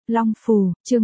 Long Phù, chương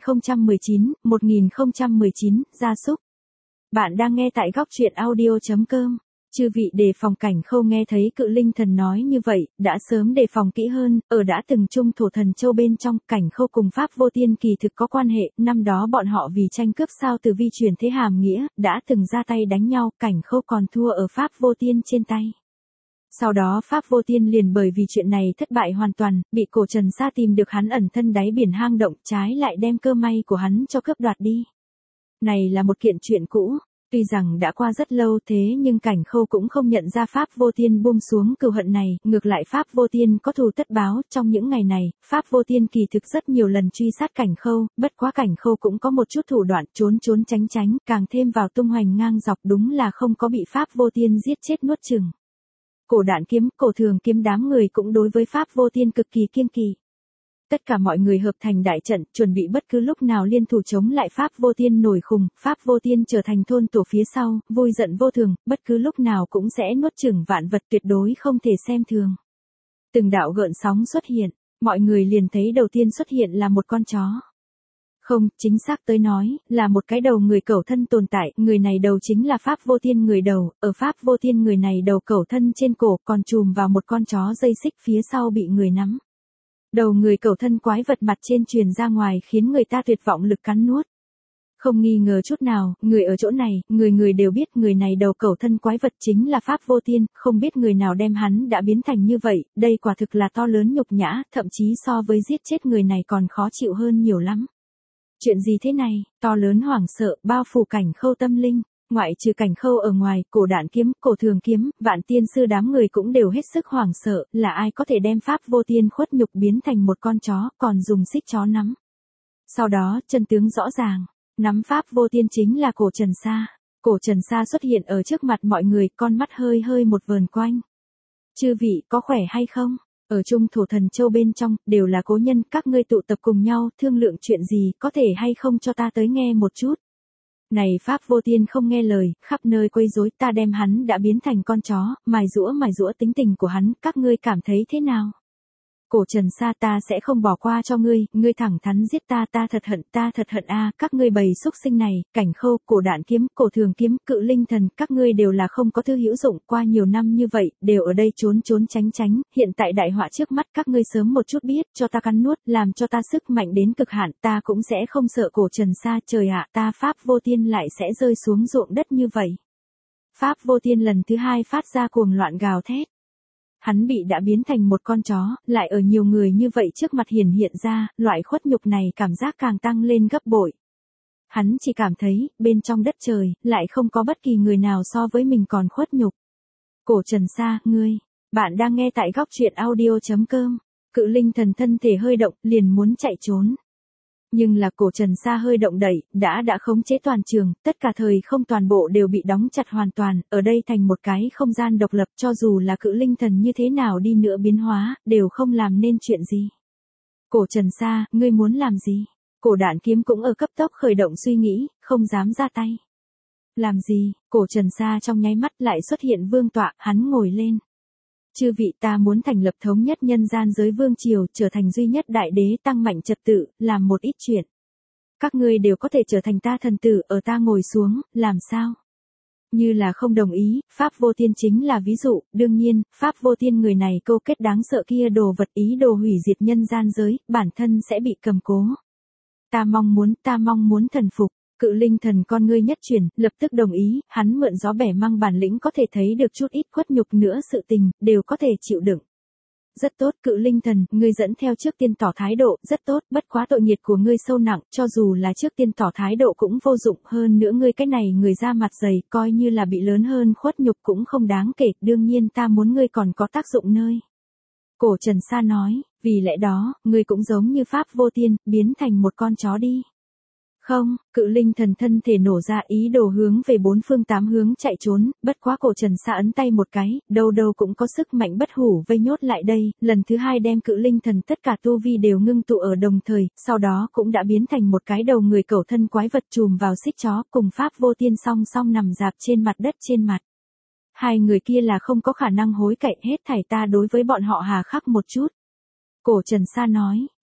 1019, gia súc. Bạn đang nghe tại góc truyện audio.com. Chư vị đề phòng Cảnh Khâu nghe thấy Cự Linh Thần nói như vậy, đã sớm đề phòng kỹ hơn, ở đã từng chung thổ thần châu bên trong, Cảnh Khâu cùng Pháp Vô Tiên kỳ thực có quan hệ, năm đó bọn họ vì tranh cướp sao từ vi truyền thế hàm nghĩa, đã từng ra tay đánh nhau, Cảnh Khâu còn thua ở Pháp Vô Tiên trên tay. Sau đó Pháp Vô Tiên liền bởi vì chuyện này thất bại hoàn toàn, bị Cổ Trần Sa tìm được hắn ẩn thân đáy biển hang động, trái lại đem cơ may của hắn cho cướp đoạt đi. Này là một kiện chuyện cũ, tuy rằng đã qua rất lâu thế nhưng Cảnh Khâu cũng không nhận ra Pháp Vô Tiên buông xuống cừu hận này, ngược lại Pháp Vô Tiên có thù tất báo, trong những ngày này, Pháp Vô Tiên kỳ thực rất nhiều lần truy sát Cảnh Khâu, bất quá Cảnh Khâu cũng có một chút thủ đoạn trốn tránh, càng thêm vào tung hoành ngang dọc đúng là không có bị Pháp Vô Tiên giết chết nuốt chửng. Cổ Đạn Kiếm, Cổ Thường Kiếm đám người cũng đối với Pháp Vô Tiên cực kỳ kiêng kỵ. Tất cả mọi người hợp thành đại trận, chuẩn bị bất cứ lúc nào liên thủ chống lại Pháp Vô Tiên nổi khùng, Pháp Vô Tiên trở thành thôn tổ phía sau, vui giận vô thường, bất cứ lúc nào cũng sẽ nuốt chửng vạn vật, tuyệt đối không thể xem thường. Từng đạo gợn sóng xuất hiện, mọi người liền thấy đầu tiên xuất hiện là một con chó. Không, chính xác tới nói, là một cái đầu người cẩu thân tồn tại, người này đầu chính là Pháp Vô Tiên người đầu, ở Pháp Vô Tiên người này đầu cẩu thân trên cổ còn chùm vào một con chó dây xích phía sau bị người nắm. Đầu người cẩu thân quái vật mặt trên truyền ra ngoài khiến người ta tuyệt vọng lực cắn nuốt. Không nghi ngờ chút nào, người ở chỗ này, người đều biết người này đầu cẩu thân quái vật chính là Pháp Vô Tiên, không biết người nào đem hắn đã biến thành như vậy, đây quả thực là to lớn nhục nhã, thậm chí so với giết chết người này còn khó chịu hơn nhiều lắm. Chuyện gì thế này, to lớn hoảng sợ, bao phủ Cảnh Khâu tâm linh, ngoại trừ Cảnh Khâu ở ngoài, Cổ Đạn Kiếm, Cổ Thường Kiếm, Vạn Tiên Sư đám người cũng đều hết sức hoảng sợ, là ai có thể đem Pháp Vô Tiên khuất nhục biến thành một con chó, còn dùng xích chó nắm. Sau đó, chân tướng rõ ràng, nắm Pháp Vô Tiên chính là Cổ Trần Sa. Cổ Trần Sa xuất hiện ở trước mặt mọi người, con mắt hơi một vờn quanh. Chư vị, có khỏe hay không? Ở chung thổ thần châu bên trong, đều là cố nhân, các ngươi tụ tập cùng nhau, thương lượng chuyện gì, có thể hay không cho ta tới nghe một chút. Này Pháp Vô Tiên không nghe lời, khắp nơi quấy rối, ta đem hắn đã biến thành con chó, mài rũa tính tình của hắn, các ngươi cảm thấy thế nào? Cổ Trần Sa, ta sẽ không bỏ qua cho ngươi thẳng thắn giết ta thật hận a, các ngươi bầy xúc sinh này, Cảnh Khâu, Cổ Đạn Kiếm, Cổ Thường Kiếm, Cự Linh Thần, các ngươi đều là không có thứ hữu dụng, qua nhiều năm như vậy, đều ở đây trốn tránh, hiện tại đại họa trước mắt các ngươi sớm một chút biết, cho ta cắn nuốt, làm cho ta sức mạnh đến cực hạn, ta cũng sẽ không sợ Cổ Trần Sa, trời ạ, ta Pháp Vô Tiên lại sẽ rơi xuống ruộng đất như vậy. Pháp Vô Tiên lần thứ hai phát ra cuồng loạn gào thét. Hắn bị đã biến thành một con chó, lại ở nhiều người như vậy trước mặt hiện ra, loại khuất nhục này cảm giác càng tăng lên gấp bội. Hắn chỉ cảm thấy, bên trong đất trời, lại không có bất kỳ người nào so với mình còn khuất nhục. Cổ Trần Sa, bạn đang nghe tại góc truyện audio.com. Cự Linh Thần thân thể hơi động, liền muốn chạy trốn. Nhưng là Cổ Trần Sa hơi động đẩy, đã khống chế toàn trường, tất cả thời không toàn bộ đều bị đóng chặt hoàn toàn, ở đây thành một cái không gian độc lập, cho dù là Cự Linh Thần như thế nào đi nữa biến hóa, đều không làm nên chuyện gì. Cổ Trần Sa, ngươi muốn làm gì? Cổ Đạn Kiếm cũng ở cấp tốc khởi động suy nghĩ, không dám ra tay. Làm gì? Cổ Trần Sa trong nháy mắt lại xuất hiện vương tọa, hắn ngồi lên. Chư vị, ta muốn thành lập thống nhất nhân gian giới vương triều, trở thành duy nhất đại đế, tăng mạnh trật tự, làm một ít chuyện. Các ngươi đều có thể trở thành ta thần tử, ở ta ngồi xuống, làm sao? Như là không đồng ý, Pháp Vô Tiên chính là ví dụ, đương nhiên, Pháp Vô Tiên người này câu kết đáng sợ kia đồ vật ý đồ hủy diệt nhân gian giới, bản thân sẽ bị cầm cố. Ta mong muốn thần phục. Cự Linh Thần con ngươi nhất chuyển, lập tức đồng ý, hắn mượn gió bẻ măng bản lĩnh có thể thấy được chút ít khuất nhục nữa sự tình, đều có thể chịu đựng. Rất tốt, Cự Linh Thần, ngươi dẫn theo trước tiên tỏ thái độ, rất tốt, bất quá tội nghiệt của ngươi sâu nặng, cho dù là trước tiên tỏ thái độ cũng vô dụng, hơn nữa ngươi cái này người da mặt dày, coi như là bị lớn hơn khuất nhục cũng không đáng kể, đương nhiên ta muốn ngươi còn có tác dụng nơi. Cổ Trần Sa nói, vì lẽ đó, ngươi cũng giống như Pháp Vô Tiên, biến thành một con chó đi. Không, Cự Linh Thần thân thể nổ ra ý đồ hướng về bốn phương tám hướng chạy trốn, bất quá Cổ Trần Sa ấn tay một cái, đâu cũng có sức mạnh bất hủ vây nhốt lại đây, lần thứ hai đem Cự Linh Thần tất cả tu vi đều ngưng tụ ở đồng thời, sau đó cũng đã biến thành một cái đầu người cẩu thân quái vật chùm vào xích chó, cùng Pháp Vô Tiên song song nằm dạp trên mặt đất trên mặt. Hai người kia là không có khả năng hối cải hết thảy, ta đối với bọn họ hà khắc một chút. Cổ Trần Sa nói,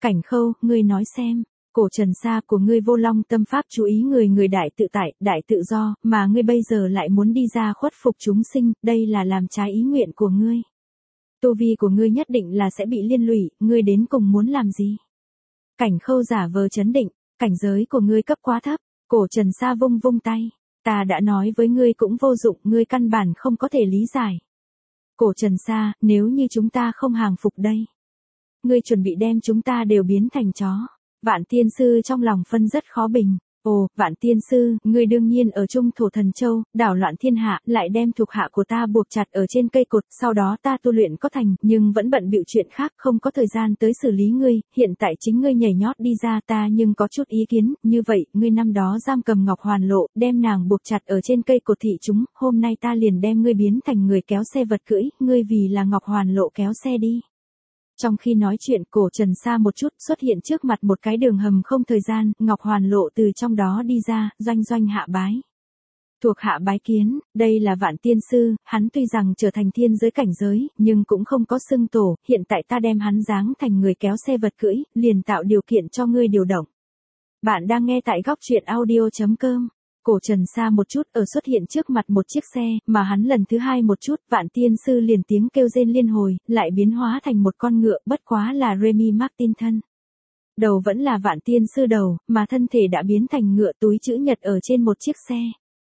Cảnh Khâu, ngươi nói xem, cổ Trần Sa của ngươi vô long tâm pháp chú ý người đại tự tại, đại tự do, mà ngươi bây giờ lại muốn đi ra khuất phục chúng sinh, đây là làm trái ý nguyện của ngươi. Tu vi của ngươi nhất định là sẽ bị liên lụy, ngươi đến cùng muốn làm gì? Cảnh Khâu giả vờ trấn định, cảnh giới của ngươi cấp quá thấp, cổ Trần Sa vung vung tay, ta đã nói với ngươi cũng vô dụng, ngươi căn bản không có thể lý giải. Cổ Trần Sa, nếu như chúng ta không hàng phục đây, ngươi chuẩn bị đem chúng ta đều biến thành chó. Vạn Tiên Sư trong lòng phân rất khó bình. Ồ, Vạn Tiên Sư, ngươi đương nhiên ở Trung Thổ Thần Châu, đảo loạn thiên hạ, lại đem thuộc hạ của ta buộc chặt ở trên cây cột, sau đó ta tu luyện có thành, nhưng vẫn bận bịu chuyện khác, không có thời gian tới xử lý ngươi, hiện tại chính ngươi nhảy nhót đi ra ta nhưng có chút ý kiến, như vậy, ngươi năm đó giam cầm Ngọc Hoàn Lộ, đem nàng buộc chặt ở trên cây cột thị chúng, hôm nay ta liền đem ngươi biến thành người kéo xe vật cưỡi, ngươi vì là Ngọc Hoàn Lộ kéo xe đi. Trong khi nói chuyện, cổ Trần Sa một chút xuất hiện trước mặt một cái đường hầm không thời gian, Ngọc Hoàn Lộ từ trong đó đi ra, doanh hạ bái. Thuộc hạ bái kiến, đây là Vạn Tiên Sư, hắn tuy rằng trở thành thiên giới cảnh giới, nhưng cũng không có xưng tổ, hiện tại ta đem hắn giáng thành người kéo xe vật cưỡi, liền tạo điều kiện cho ngươi điều động. Bạn đang nghe tại góc truyện audio.com. Cổ Trần Sa một chút ở xuất hiện trước mặt một chiếc xe, mà hắn lần thứ hai một chút, Vạn Tiên Sư liền tiếng kêu rên liên hồi, lại biến hóa thành một con ngựa, bất quá là Remy Martin thân. Đầu vẫn là Vạn Tiên Sư đầu, mà thân thể đã biến thành ngựa túi chữ nhật ở trên một chiếc xe.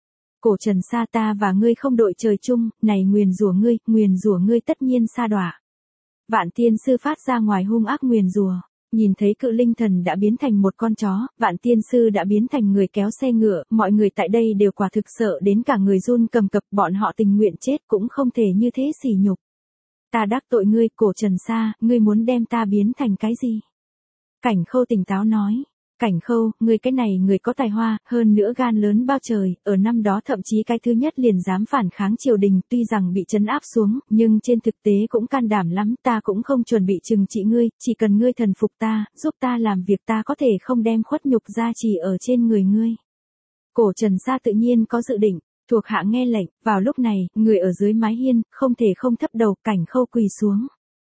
Cổ Trần Sa, ta và ngươi không đội trời chung, này nguyền rủa ngươi tất nhiên sa đọa. Vạn Tiên Sư phát ra ngoài hung ác nguyền rủa. Nhìn thấy cự linh thần đã biến thành một con chó, Vạn Tiên Sư đã biến thành người kéo xe ngựa, mọi người tại đây đều quả thực sợ đến cả người run cầm cập, bọn họ tình nguyện chết cũng không thể như thế sỉ nhục. Ta đắc tội ngươi, cổ Trần Sa, ngươi muốn đem ta biến thành cái gì? Cảnh Khâu tỉnh táo nói. Cảnh Khâu, ngươi cái này người có tài hoa, hơn nữa gan lớn bao trời, ở năm đó thậm chí cái thứ nhất liền dám phản kháng triều đình, tuy rằng bị trấn áp xuống, nhưng trên thực tế cũng can đảm lắm, ta cũng không chuẩn bị trừng trị ngươi, chỉ cần ngươi thần phục ta, giúp ta làm việc ta có thể không đem khuất nhục gia trì ở trên người ngươi. Cổ Trần Sa tự nhiên có dự định, thuộc hạ nghe lệnh, vào lúc này, người ở dưới mái hiên, không thể không thấp đầu, Cảnh Khâu quỳ xuống.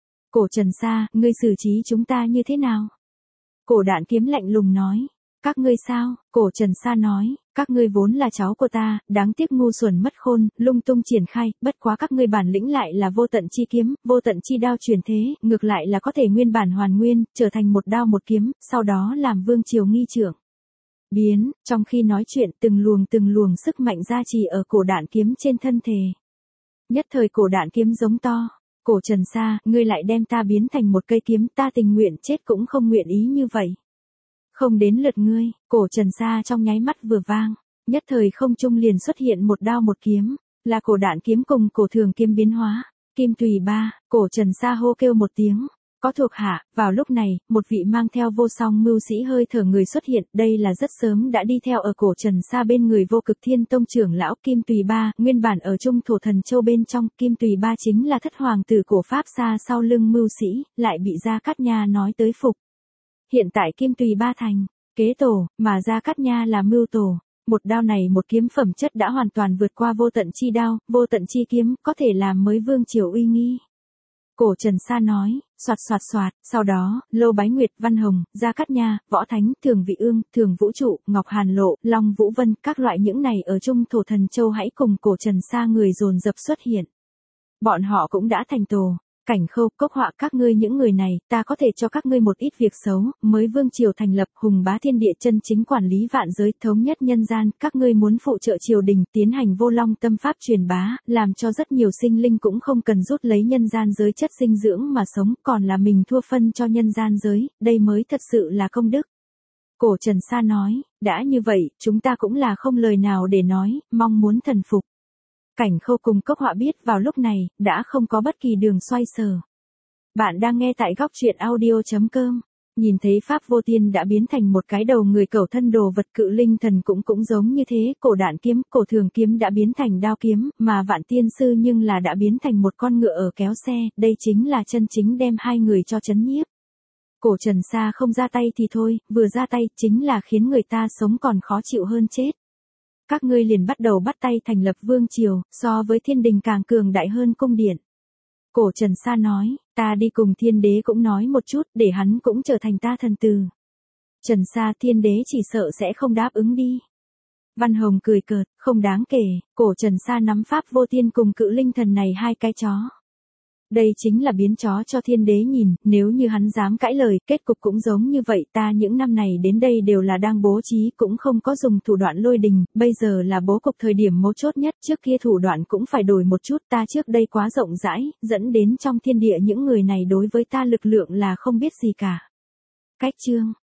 Cổ Trần Sa, ngươi xử trí chúng ta như thế nào? Cổ Đạn Kiếm lạnh lùng nói, các ngươi sao? Cổ Trần Sa nói, các ngươi vốn là cháu của ta, đáng tiếc ngu xuẩn mất khôn, lung tung triển khai, bất quá các ngươi bản lĩnh lại là vô tận chi kiếm, vô tận chi đao truyền thế, ngược lại là có thể nguyên bản hoàn nguyên, trở thành một đao một kiếm, sau đó làm vương triều nghi trưởng. Biến, trong khi nói chuyện từng luồng sức mạnh gia trì ở Cổ Đạn Kiếm trên thân thể. Nhất thời Cổ Đạn Kiếm giống to. Cổ Trần Sa, ngươi lại đem ta biến thành một cây kiếm, ta tình nguyện chết cũng không nguyện ý như vậy. Không đến lượt ngươi, cổ Trần Sa trong nháy mắt vừa vang, nhất thời không trung liền xuất hiện một đao một kiếm, là Cổ Đạn Kiếm cùng cổ thường kiếm biến hóa, Kim Tùy Ba, cổ Trần Sa hô kêu một tiếng. Có thuộc hạ, vào lúc này, một vị mang theo vô song mưu sĩ hơi thở người xuất hiện, đây là rất sớm đã đi theo ở cổ Trần Sa bên người Vô Cực Thiên Tông trưởng lão Kim Tùy Ba, nguyên bản ở Trung Thổ Thần Châu bên trong, Kim Tùy Ba chính là thất hoàng tử cổ Pháp xa sau lưng mưu sĩ, lại bị Gia Cát Nha nói tới phục. Hiện tại Kim Tùy Ba thành kế tổ, mà Gia Cát Nha là mưu tổ. Một đao này một kiếm phẩm chất đã hoàn toàn vượt qua vô tận chi đao, vô tận chi kiếm, có thể làm mới vương triều uy nghi. Cổ Trần Sa nói, xoạt, sau đó, Lô Bái Nguyệt, Văn Hồng, Gia Cát Nha, Võ Thánh, Thường Vị Ương, Thường Vũ Trụ, Ngọc Hàn Lộ, Long Vũ Vân, các loại những này ở Trung Thổ Thần Châu hãy cùng cổ Trần Sa người dồn dập xuất hiện. Bọn họ cũng đã thành tổ. Cảnh Khâu, Cốc Họa, các ngươi những người này, ta có thể cho các ngươi một ít việc xấu, mới vương triều thành lập, hùng bá thiên địa chân chính quản lý vạn giới, thống nhất nhân gian, các ngươi muốn phụ trợ triều đình, tiến hành vô long tâm pháp truyền bá, làm cho rất nhiều sinh linh cũng không cần rút lấy nhân gian giới chất dinh dưỡng mà sống, còn là mình thua phân cho nhân gian giới, đây mới thật sự là công đức. Cổ Trần Sa nói, đã như vậy, chúng ta cũng là không lời nào để nói, mong muốn thần phục. Cảnh Khâu cùng Cốc Họa biết vào lúc này, đã không có bất kỳ đường xoay sở. Bạn đang nghe tại góc truyện audio.com. Nhìn thấy Pháp Vô Tiên đã biến thành một cái đầu người cẩu thân đồ vật, cự linh thần cũng giống như thế, cổ Đạn Kiếm, cổ thường kiếm đã biến thành đao kiếm, mà Vạn Tiên Sư nhưng là đã biến thành một con ngựa ở kéo xe, đây chính là chân chính đem hai người cho chấn nhiếp. Cổ Trần Sa không ra tay thì thôi, vừa ra tay chính là khiến người ta sống còn khó chịu hơn chết. Các ngươi liền bắt đầu bắt tay thành lập vương triều, so với thiên đình càng cường đại hơn cung điện. Cổ Trần Sa nói, Ta đi cùng thiên đế cũng nói một chút, để hắn cũng trở thành ta thần tử. Trần Sa thiên đế chỉ sợ sẽ không đáp ứng đi. Văn Hồng cười cợt, không đáng kể, cổ Trần Sa nắm pháp vô thiên cùng cự linh thần này hai cái chó. Đây chính là biến chó cho thiên đế nhìn, nếu như hắn dám cãi lời, kết cục cũng giống như vậy. Ta những năm này đến đây đều là đang bố trí, cũng không có dùng thủ đoạn lôi đình, bây giờ là bố cục thời điểm mấu chốt nhất, trước kia thủ đoạn cũng phải đổi một chút, ta trước đây quá rộng rãi, dẫn đến trong thiên địa những người này đối với ta lực lượng là không biết gì cả. Cách chương